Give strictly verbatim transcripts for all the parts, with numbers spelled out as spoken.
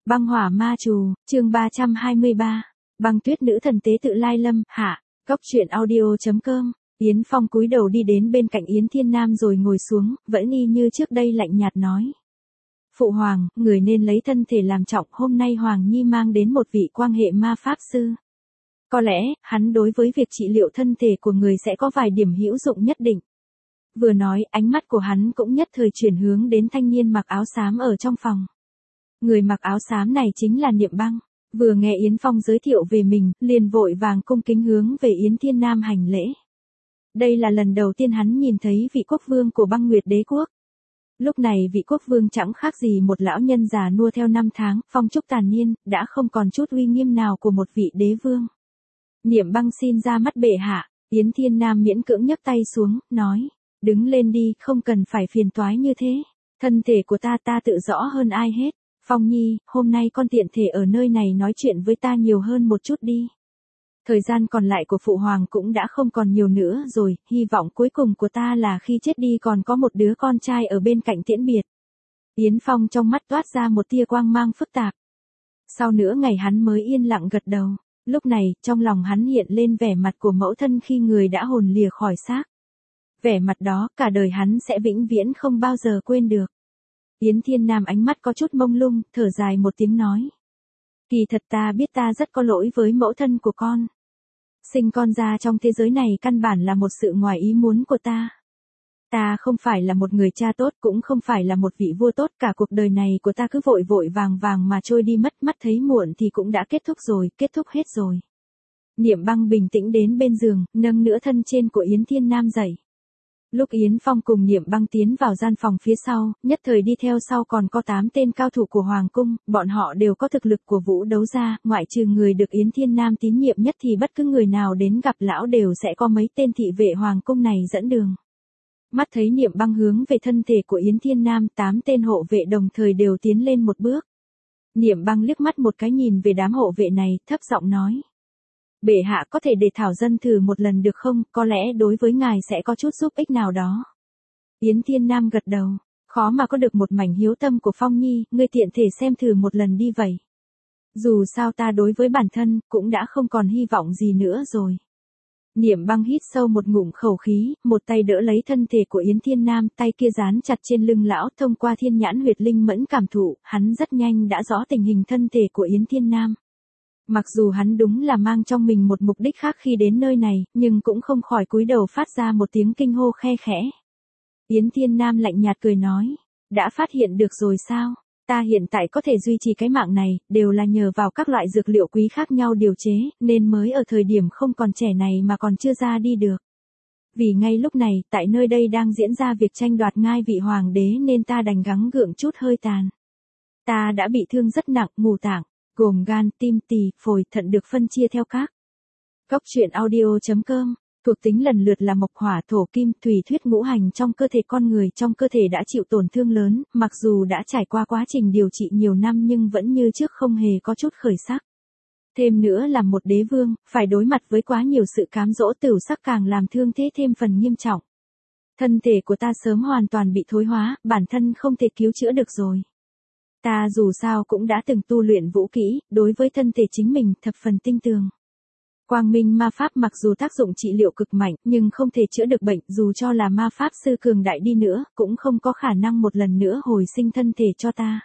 Băng hỏa ma trù, chương ba trăm hai mươi ba. Băng tuyết nữ thần tế tự lai lâm, hạ. Góc truyện audio.com. Yến Phong cúi đầu đi đến bên cạnh Yến Thiên Nam rồi ngồi xuống, vẫn y như trước đây lạnh nhạt nói. Phụ hoàng, người nên lấy thân thể làm trọng, hôm nay Hoàng Nhi mang đến một vị quan hệ ma pháp sư. Có lẽ, hắn đối với việc trị liệu thân thể của người sẽ có vài điểm hữu dụng nhất định. Vừa nói, ánh mắt của hắn cũng nhất thời chuyển hướng đến thanh niên mặc áo xám ở trong phòng. Người mặc áo xám này chính là Niệm Băng. Vừa nghe Yến Phong giới thiệu về mình, liền vội vàng cung kính hướng về Yến Thiên Nam hành lễ. Đây là lần đầu tiên hắn nhìn thấy vị quốc vương của Băng Nguyệt Đế quốc. Lúc này vị quốc vương chẳng khác gì một lão nhân già nua theo năm tháng, phong trúc tàn niên, đã không còn chút uy nghiêm nào của một vị đế vương. Niệm Băng xin ra mắt bệ hạ. Yến Thiên Nam miễn cưỡng nhấc tay xuống, nói, đứng lên đi, không cần phải phiền toái như thế. Thân thể của ta ta tự rõ hơn ai hết. Phong Nhi, hôm nay con tiện thể ở nơi này nói chuyện với ta nhiều hơn một chút đi. Thời gian còn lại của phụ hoàng cũng đã không còn nhiều nữa rồi, hy vọng cuối cùng của ta là khi chết đi còn có một đứa con trai ở bên cạnh tiễn biệt. Yến Phong trong mắt toát ra một tia quang mang phức tạp. Sau nửa ngày hắn mới yên lặng gật đầu, lúc này trong lòng hắn hiện lên vẻ mặt của mẫu thân khi người đã hồn lìa khỏi xác. Vẻ mặt đó cả đời hắn sẽ vĩnh viễn không bao giờ quên được. Yến Thiên Nam ánh mắt có chút mông lung, thở dài một tiếng nói. Kỳ thật ta biết ta rất có lỗi với mẫu thân của con. Sinh con ra trong thế giới này căn bản là một sự ngoài ý muốn của ta. Ta không phải là một người cha tốt, cũng không phải là một vị vua tốt, cả cuộc đời này của ta cứ vội vội vàng vàng mà trôi đi, mất mắt thấy muộn thì cũng đã kết thúc rồi, kết thúc hết rồi. Niệm Băng bình tĩnh đến bên giường, nâng nửa thân trên của Yến Thiên Nam dậy. Lúc Yến Phong cùng Niệm Băng tiến vào gian phòng phía sau, nhất thời đi theo sau còn có tám tên cao thủ của Hoàng cung, bọn họ đều có thực lực của vũ đấu gia, ngoại trừ người được Yến Thiên Nam tín nhiệm nhất thì bất cứ người nào đến gặp lão đều sẽ có mấy tên thị vệ Hoàng cung này dẫn đường. Mắt thấy Niệm Băng hướng về thân thể của Yến Thiên Nam, tám tên hộ vệ đồng thời đều tiến lên một bước. Niệm Băng liếc mắt một cái nhìn về đám hộ vệ này, thấp giọng nói. Bệ hạ có thể để thảo dân thử một lần được không, có lẽ đối với ngài sẽ có chút giúp ích nào đó. Yến Thiên Nam gật đầu, khó mà có được một mảnh hiếu tâm của Phong Nhi, ngươi tiện thể xem thử một lần đi vậy. Dù sao ta đối với bản thân, cũng đã không còn hy vọng gì nữa rồi. Niệm Băng hít sâu một ngụm khẩu khí, một tay đỡ lấy thân thể của Yến Thiên Nam, tay kia dán chặt trên lưng lão, thông qua thiên nhãn huyệt linh mẫn cảm thụ, hắn rất nhanh đã rõ tình hình thân thể của Yến Thiên Nam. Mặc dù hắn đúng là mang trong mình một mục đích khác khi đến nơi này, nhưng cũng không khỏi cúi đầu phát ra một tiếng kinh hô khe khẽ. Yến Thiên Nam lạnh nhạt cười nói, đã phát hiện được rồi sao, ta hiện tại có thể duy trì cái mạng này, đều là nhờ vào các loại dược liệu quý khác nhau điều chế, nên mới ở thời điểm không còn trẻ này mà còn chưa ra đi được. Vì ngay lúc này, tại nơi đây đang diễn ra việc tranh đoạt ngai vị hoàng đế nên ta đành gắng gượng chút hơi tàn. Ta đã bị thương rất nặng, mù tạng, gồm gan, tim, tỳ, phổi, thận được phân chia theo các. Góc truyện audio.com, thuộc tính lần lượt là mộc hỏa thổ kim thủy thuyết ngũ hành trong cơ thể con người, trong cơ thể đã chịu tổn thương lớn, mặc dù đã trải qua quá trình điều trị nhiều năm nhưng vẫn như trước không hề có chút khởi sắc. Thêm nữa là một đế vương, phải đối mặt với quá nhiều sự cám dỗ, tửu sắc càng làm thương thế thêm phần nghiêm trọng. Thân thể của ta sớm hoàn toàn bị thối hóa, bản thân không thể cứu chữa được rồi. Ta dù sao cũng đã từng tu luyện vũ kỹ, đối với thân thể chính mình thập phần tinh tường. Quang minh ma pháp mặc dù tác dụng trị liệu cực mạnh, nhưng không thể chữa được bệnh, dù cho là ma pháp sư cường đại đi nữa, cũng không có khả năng một lần nữa hồi sinh thân thể cho ta.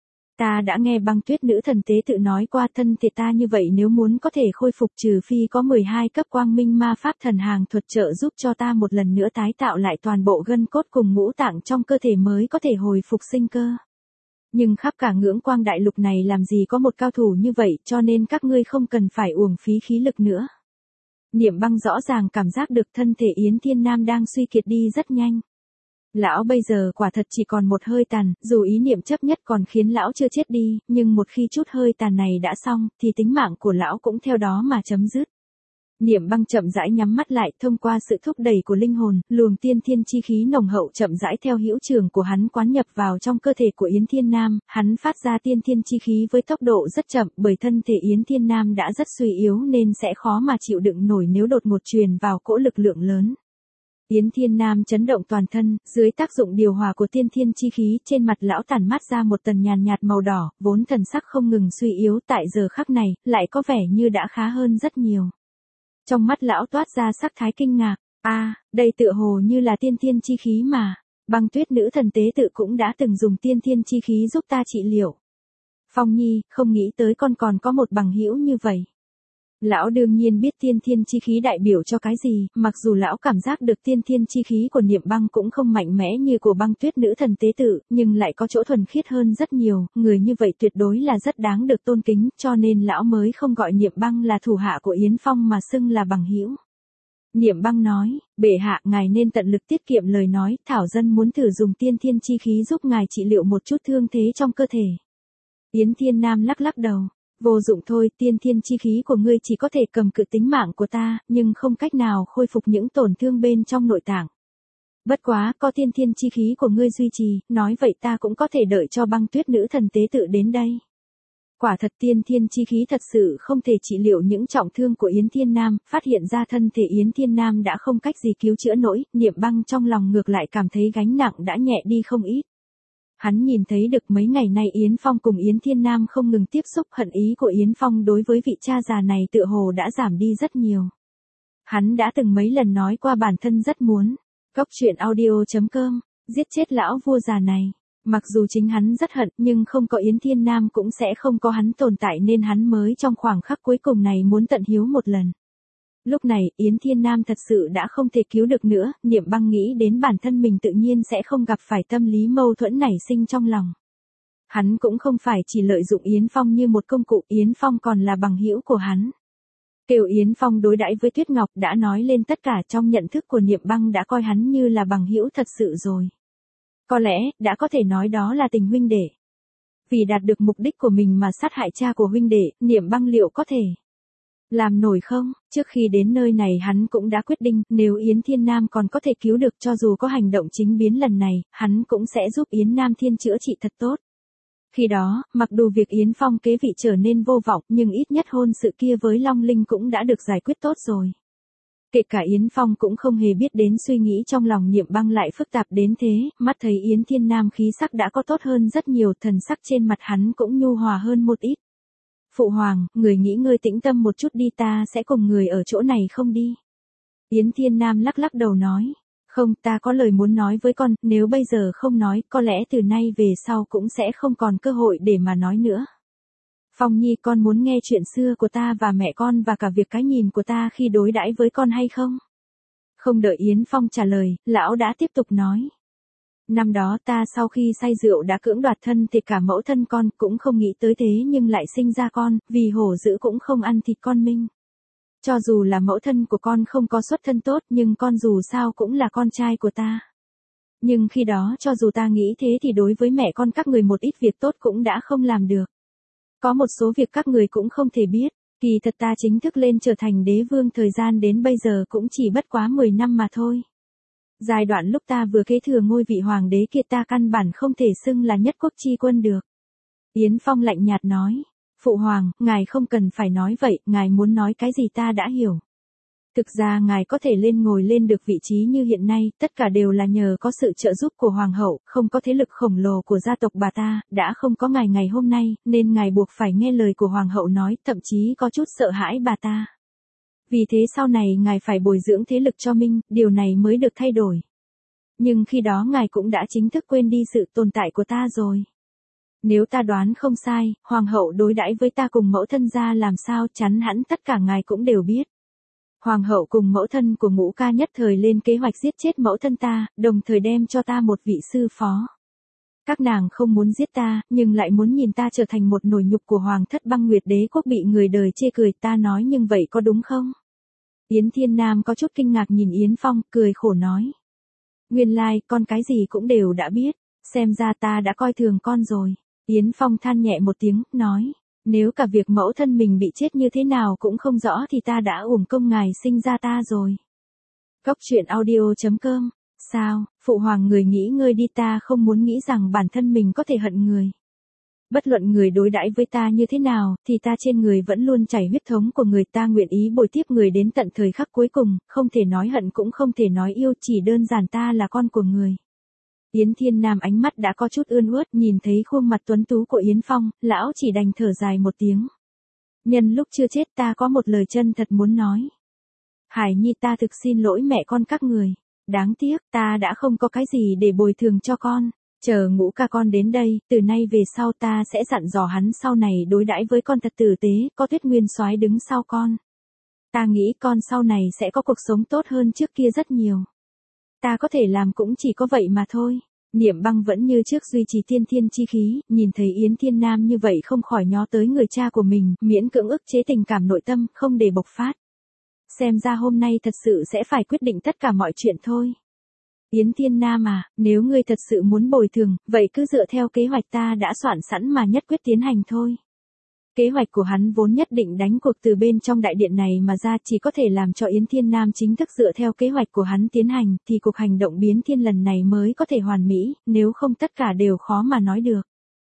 Ta đã nghe Băng tuyết nữ thần tế tự nói qua, thân thể ta như vậy nếu muốn có thể khôi phục trừ phi có mười hai cấp quang minh ma pháp thần hàng thuật trợ giúp cho ta một lần nữa tái tạo lại toàn bộ gân cốt cùng ngũ tạng trong cơ thể mới có thể hồi phục sinh cơ. Nhưng khắp cả ngưỡng quang đại lục này làm gì có một cao thủ như vậy, cho nên các ngươi không cần phải uổng phí khí lực nữa. Niệm Băng rõ ràng cảm giác được thân thể Yến Thiên Nam đang suy kiệt đi rất nhanh. Lão bây giờ quả thật chỉ còn một hơi tàn, dù ý niệm chấp nhất còn khiến lão chưa chết đi, nhưng một khi chút hơi tàn này đã xong, thì tính mạng của lão cũng theo đó mà chấm dứt. Niệm Băng chậm rãi nhắm mắt lại, thông qua sự thúc đẩy của linh hồn, luồng tiên thiên chi khí nồng hậu chậm rãi theo hữu trường của hắn quán nhập vào trong cơ thể của Yến Thiên Nam, hắn phát ra tiên thiên chi khí với tốc độ rất chậm, bởi thân thể Yến Thiên Nam đã rất suy yếu nên sẽ khó mà chịu đựng nổi nếu đột ngột truyền vào cỗ lực lượng lớn. Yến Thiên Nam chấn động toàn thân, dưới tác dụng điều hòa của tiên thiên chi khí, trên mặt lão tản mát ra một tầng nhàn nhạt màu đỏ, vốn thần sắc không ngừng suy yếu, tại giờ khắc này, lại có vẻ như đã khá hơn rất nhiều. Trong mắt lão toát ra sắc thái kinh ngạc, a, đây tựa hồ như là tiên thiên chi khí mà, Băng Tuyết nữ thần tế tự cũng đã từng dùng tiên thiên chi khí giúp ta trị liệu. Phong Nhi, không nghĩ tới con còn có một bằng hữu như vậy. Lão đương nhiên biết tiên thiên chi khí đại biểu cho cái gì, mặc dù lão cảm giác được tiên thiên chi khí của Niệm Băng cũng không mạnh mẽ như của Băng Tuyết nữ thần tế tự, nhưng lại có chỗ thuần khiết hơn rất nhiều, người như vậy tuyệt đối là rất đáng được tôn kính, cho nên lão mới không gọi Niệm Băng là thủ hạ của Yến Phong mà xưng là bằng hữu. Niệm Băng nói, bệ hạ, ngài nên tận lực tiết kiệm lời nói, thảo dân muốn thử dùng tiên thiên chi khí giúp ngài trị liệu một chút thương thế trong cơ thể. Yến Thiên Nam lắc lắc đầu. Vô dụng thôi, tiên thiên chi khí của ngươi chỉ có thể cầm cự tính mạng của ta, nhưng không cách nào khôi phục những tổn thương bên trong nội tạng. Bất quá, có tiên thiên chi khí của ngươi duy trì, nói vậy ta cũng có thể đợi cho Băng Tuyết nữ thần tế tự đến đây. Quả thật tiên thiên chi khí thật sự không thể trị liệu những trọng thương của Yến Thiên Nam, phát hiện ra thân thể Yến Thiên Nam đã không cách gì cứu chữa nổi, Niệm Băng trong lòng ngược lại cảm thấy gánh nặng đã nhẹ đi không ít. Hắn nhìn thấy được mấy ngày nay Yến Phong cùng Yến Thiên Nam không ngừng tiếp xúc, hận ý của Yến Phong đối với vị cha già này tựa hồ đã giảm đi rất nhiều. Hắn đã từng mấy lần nói qua bản thân rất muốn, Cốc truyện audio chấm com, giết chết lão vua già này. Mặc dù chính hắn rất hận nhưng không có Yến Thiên Nam cũng sẽ không có hắn tồn tại nên hắn mới trong khoảng khắc cuối cùng này muốn tận hiếu một lần. Lúc này, Yến Thiên Nam thật sự đã không thể cứu được nữa, Niệm Băng nghĩ đến bản thân mình tự nhiên sẽ không gặp phải tâm lý mâu thuẫn nảy sinh trong lòng. Hắn cũng không phải chỉ lợi dụng Yến Phong như một công cụ, Yến Phong còn là bằng hữu của hắn. Kêu Yến Phong đối đãi với Tuyết Ngọc đã nói lên tất cả, trong nhận thức của Niệm Băng đã coi hắn như là bằng hữu thật sự rồi. Có lẽ, đã có thể nói đó là tình huynh đệ. Vì đạt được mục đích của mình mà sát hại cha của huynh đệ, Niệm Băng liệu có thể làm nổi không? Trước khi đến nơi này hắn cũng đã quyết định, nếu Yến Thiên Nam còn có thể cứu được, cho dù có hành động chính biến lần này, hắn cũng sẽ giúp Yến Nam Thiên chữa trị thật tốt. Khi đó, mặc dù việc Yến Phong kế vị trở nên vô vọng, nhưng ít nhất hôn sự kia với Long Linh cũng đã được giải quyết tốt rồi. Kể cả Yến Phong cũng không hề biết đến suy nghĩ trong lòng Niệm Băng lại phức tạp đến thế, mắt thấy Yến Thiên Nam khí sắc đã có tốt hơn rất nhiều, thần sắc trên mặt hắn cũng nhu hòa hơn một ít. Phụ hoàng, người nghĩ ngơi tĩnh tâm một chút đi, ta sẽ cùng người ở chỗ này không đi. Yến Thiên Nam lắc lắc đầu nói, không, ta có lời muốn nói với con, nếu bây giờ không nói, có lẽ từ nay về sau cũng sẽ không còn cơ hội để mà nói nữa. Phong Nhi, con muốn nghe chuyện xưa của ta và mẹ con và cả việc cái nhìn của ta khi đối đãi với con hay không? Không đợi Yến Phong trả lời, lão đã tiếp tục nói. Năm đó ta sau khi say rượu đã cưỡng đoạt thân thịt cả mẫu thân con, cũng không nghĩ tới thế nhưng lại sinh ra con, vì hổ dữ cũng không ăn thịt con mình. Cho dù là mẫu thân của con không có xuất thân tốt nhưng con dù sao cũng là con trai của ta. Nhưng khi đó cho dù ta nghĩ thế thì đối với mẹ con các người một ít việc tốt cũng đã không làm được. Có một số việc các người cũng không thể biết, kỳ thật ta chính thức lên trở thành đế vương thời gian đến bây giờ cũng chỉ bất quá mười năm mà thôi. Giai đoạn lúc ta vừa kế thừa ngôi vị hoàng đế kia ta căn bản không thể xưng là nhất quốc chi quân được. Yến Phong lạnh nhạt nói, Phụ hoàng, ngài không cần phải nói vậy, ngài muốn nói cái gì ta đã hiểu. Thực ra ngài có thể lên ngồi lên được vị trí như hiện nay, tất cả đều là nhờ có sự trợ giúp của hoàng hậu, không có thế lực khổng lồ của gia tộc bà ta, đã không có ngài ngày hôm nay, nên ngài buộc phải nghe lời của hoàng hậu nói, thậm chí có chút sợ hãi bà ta. Vì thế sau này ngài phải bồi dưỡng thế lực cho mình, điều này mới được thay đổi. Nhưng khi đó ngài cũng đã chính thức quên đi sự tồn tại của ta rồi. Nếu ta đoán không sai, hoàng hậu đối đãi với ta cùng mẫu thân ra làm sao, chắn hẳn tất cả ngài cũng đều biết. Hoàng hậu cùng mẫu thân của Ngũ Ca nhất thời lên kế hoạch giết chết mẫu thân ta, đồng thời đem cho ta một vị sư phó. Các nàng không muốn giết ta, nhưng lại muốn nhìn ta trở thành một nổi nhục của hoàng thất Băng Nguyệt Đế quốc bị người đời chê cười, ta nói nhưng vậy có đúng không? Yến Thiên Nam có chút kinh ngạc nhìn Yến Phong, cười khổ nói. Nguyên lai, con cái gì cũng đều đã biết, xem ra ta đã coi thường con rồi. Yến Phong than nhẹ một tiếng, nói. Nếu cả việc mẫu thân mình bị chết như thế nào cũng không rõ thì ta đã uổng công ngài sinh ra ta rồi. Cốc truyện audio chấm com. Sao, phụ hoàng người nghĩ ngơi đi, ta không muốn nghĩ rằng bản thân mình có thể hận người. Bất luận người đối đãi với ta như thế nào, thì ta trên người vẫn luôn chảy huyết thống của người, ta nguyện ý bồi tiếp người đến tận thời khắc cuối cùng, không thể nói hận cũng không thể nói yêu, chỉ đơn giản ta là con của người. Yến Thiên Nam ánh mắt đã có chút ươn ướt, nhìn thấy khuôn mặt tuấn tú của Yến Phong, lão chỉ đành thở dài một tiếng. Nhân lúc chưa chết ta có một lời chân thật muốn nói. Hải Nhi, ta thực xin lỗi mẹ con các người. Đáng tiếc, ta đã không có cái gì để bồi thường cho con. Chờ Ngũ ca con đến đây, từ nay về sau ta sẽ dặn dò hắn sau này đối đãi với con thật tử tế, có Tuyết Nguyên soái đứng sau con. Ta nghĩ con sau này sẽ có cuộc sống tốt hơn trước kia rất nhiều. Ta có thể làm cũng chỉ có vậy mà thôi. Niệm Băng vẫn như trước duy trì tiên thiên chi khí, nhìn thấy Yến Thiên Nam như vậy không khỏi nhớ tới người cha của mình, miễn cưỡng ức chế tình cảm nội tâm, không để bộc phát. Xem ra hôm nay thật sự sẽ phải quyết định tất cả mọi chuyện thôi. Yến Thiên Nam à, nếu ngươi thật sự muốn bồi thường, vậy cứ dựa theo kế hoạch ta đã soạn sẵn mà nhất quyết tiến hành thôi. Kế hoạch của hắn vốn nhất định đánh cuộc từ bên trong đại điện này mà ra, chỉ có thể làm cho Yến Thiên Nam chính thức dựa theo kế hoạch của hắn tiến hành, thì cuộc hành động biến thiên lần này mới có thể hoàn mỹ, nếu không tất cả đều khó mà nói được.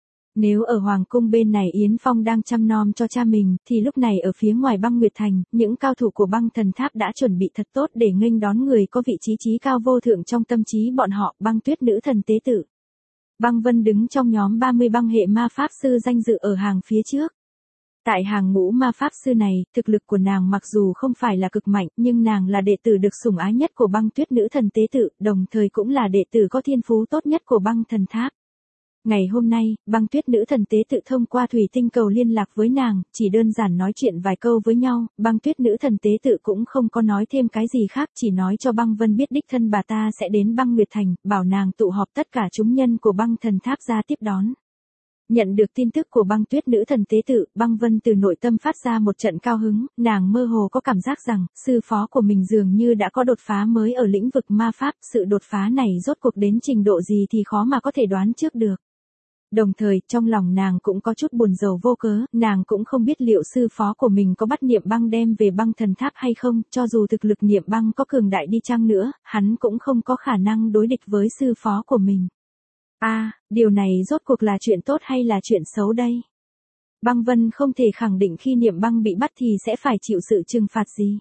Nếu ở Hoàng cung bên này Yến Phong đang chăm nom cho cha mình, thì lúc này ở phía ngoài Băng Nguyệt Thành, những cao thủ của Băng Thần Tháp đã chuẩn bị thật tốt để nghênh đón người có vị trí trí cao vô thượng trong tâm trí bọn họ, Băng Tuyết nữ thần tế tự. Băng Vân đứng trong nhóm ba mươi băng hệ ma pháp sư danh dự ở hàng phía trước. Tại hàng ngũ ma pháp sư này, thực lực của nàng mặc dù không phải là cực mạnh, nhưng nàng là đệ tử được sủng ái nhất của Băng Tuyết nữ thần tế tự, đồng thời cũng là đệ tử có thiên phú tốt nhất của Băng Thần Tháp. Ngày hôm nay, Băng Tuyết nữ thần tế tự thông qua thủy tinh cầu liên lạc với nàng, chỉ đơn giản nói chuyện vài câu với nhau, Băng Tuyết nữ thần tế tự cũng không có nói thêm cái gì khác, chỉ nói cho Băng Vân biết đích thân bà ta sẽ đến Băng Nguyệt Thành, bảo nàng tụ họp tất cả chúng nhân của Băng Thần Tháp ra tiếp đón. Nhận được tin tức của Băng Tuyết nữ thần tế tự, Băng Vân từ nội tâm phát ra một trận cao hứng, nàng mơ hồ có cảm giác rằng, sư phó của mình dường như đã có đột phá mới ở lĩnh vực ma pháp, sự đột phá này rốt cuộc đến trình độ gì thì khó mà có thể đoán trước được. Đồng thời, trong lòng nàng cũng có chút buồn rầu vô cớ, nàng cũng không biết liệu sư phó của mình có bắt Niệm Băng đem về Băng Thần Tháp hay không, cho dù thực lực Niệm Băng có cường đại đi chăng nữa, hắn cũng không có khả năng đối địch với sư phó của mình. A, à, điều này rốt cuộc là chuyện tốt hay là chuyện xấu đây? Băng Vân không thể khẳng định khi Niệm Băng bị bắt thì sẽ phải chịu sự trừng phạt gì.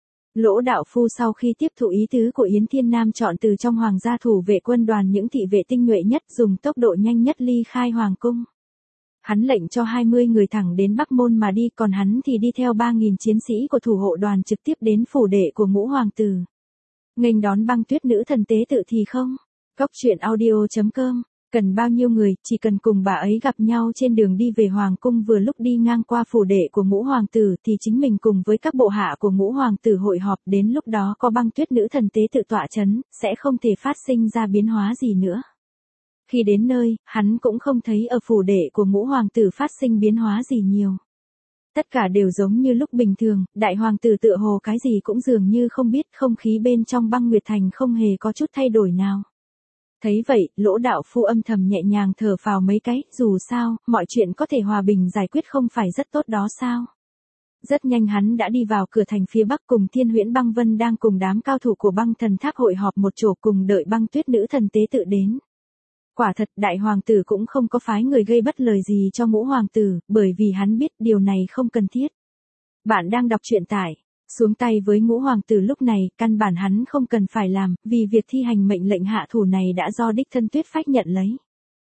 Lỗ đạo phu sau khi tiếp thụ ý tứ của Yến Thiên Nam chọn từ trong hoàng gia thủ vệ quân đoàn những thị vệ tinh nhuệ nhất, dùng tốc độ nhanh nhất ly khai hoàng cung. Hắn lệnh cho hai mươi người thẳng đến Bắc Môn mà đi, còn hắn thì đi theo ba nghìn chiến sĩ của thủ hộ đoàn trực tiếp đến phủ đệ của ngũ hoàng tử. Nghênh đón Băng Tuyết nữ thần tế tự thì không. Góc truyện audio chấm com. Cần bao nhiêu người, chỉ cần cùng bà ấy gặp nhau trên đường đi về hoàng cung, vừa lúc đi ngang qua phủ đệ của ngũ hoàng tử thì chính mình cùng với các bộ hạ của ngũ hoàng tử hội họp, đến lúc đó có Băng Tuyết nữ thần tế tự tọa chấn, sẽ không thể phát sinh ra biến hóa gì nữa. Khi đến nơi, hắn cũng không thấy ở phủ đệ của ngũ hoàng tử phát sinh biến hóa gì nhiều. Tất cả đều giống như lúc bình thường, đại hoàng tử tựa hồ cái gì cũng dường như không biết, không khí bên trong Băng Nguyệt Thành không hề có chút thay đổi nào. Thấy vậy, Lỗ đạo phu âm thầm nhẹ nhàng thở phào mấy cái, dù sao, mọi chuyện có thể hòa bình giải quyết không phải rất tốt đó sao. Rất nhanh hắn đã đi vào cửa thành phía bắc, cùng Thiên Huyễn Băng Vân đang cùng đám cao thủ của Băng Thần Tháp hội họp một chỗ, cùng đợi Băng Tuyết nữ thần tế tự đến. Quả thật, đại hoàng tử cũng không có phái người gây bất lời gì cho ngũ hoàng tử, bởi vì hắn biết điều này không cần thiết. Bạn đang đọc truyện tải. Xuống tay với ngũ hoàng tử lúc này, căn bản hắn không cần phải làm, vì việc thi hành mệnh lệnh hạ thủ này đã do đích thân Tuyết Phách nhận lấy.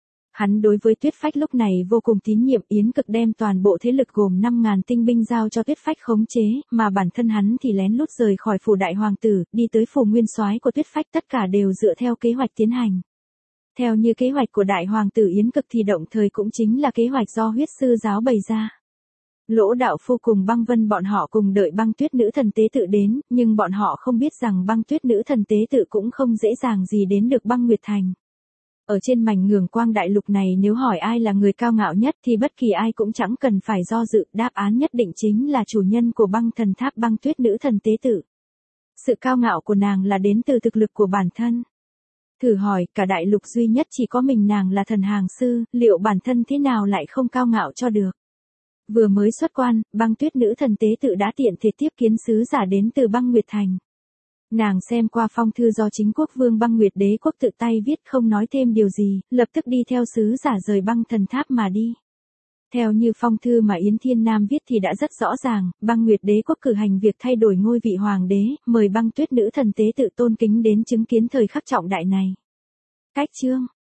Hắn đối với Tuyết Phách lúc này vô cùng tín nhiệm, Yến Cực đem toàn bộ thế lực gồm năm ngàn tinh binh giao cho Tuyết Phách khống chế, mà bản thân hắn thì lén lút rời khỏi phủ đại hoàng tử, đi tới phủ nguyên soái của Tuyết Phách, tất cả đều dựa theo kế hoạch tiến hành. Theo như kế hoạch của đại hoàng tử Yến Cực thì động thời cũng chính là kế hoạch do huyết sư giáo bày ra. Lỗ đạo phu cùng Băng Vân bọn họ cùng đợi Băng Tuyết nữ thần tế tự đến, nhưng bọn họ không biết rằng Băng Tuyết nữ thần tế tự cũng không dễ dàng gì đến được Băng Nguyệt Thành. Ở trên mảnh ngường quang đại lục này, nếu hỏi ai là người cao ngạo nhất thì bất kỳ ai cũng chẳng cần phải do dự, đáp án nhất định chính là chủ nhân của Băng Thần Tháp, Băng Tuyết nữ thần tế tự. Sự cao ngạo của nàng là đến từ thực lực của bản thân. Thử hỏi, cả đại lục duy nhất chỉ có mình nàng là thần hàng sư, liệu bản thân thế nào lại không cao ngạo cho được. Vừa mới xuất quan, Băng Tuyết nữ thần tế tự đã tiện thể tiếp kiến sứ giả đến từ Băng Nguyệt Thành. Nàng xem qua phong thư do chính quốc vương Băng Nguyệt đế quốc tự tay viết, không nói thêm điều gì, lập tức đi theo sứ giả rời Băng Thần Tháp mà đi. Theo như phong thư mà Yến Thiên Nam viết thì đã rất rõ ràng, Băng Nguyệt Đế quốc cử hành việc thay đổi ngôi vị hoàng đế, mời Băng Tuyết nữ thần tế tự tôn kính đến chứng kiến thời khắc trọng đại này. Cách chương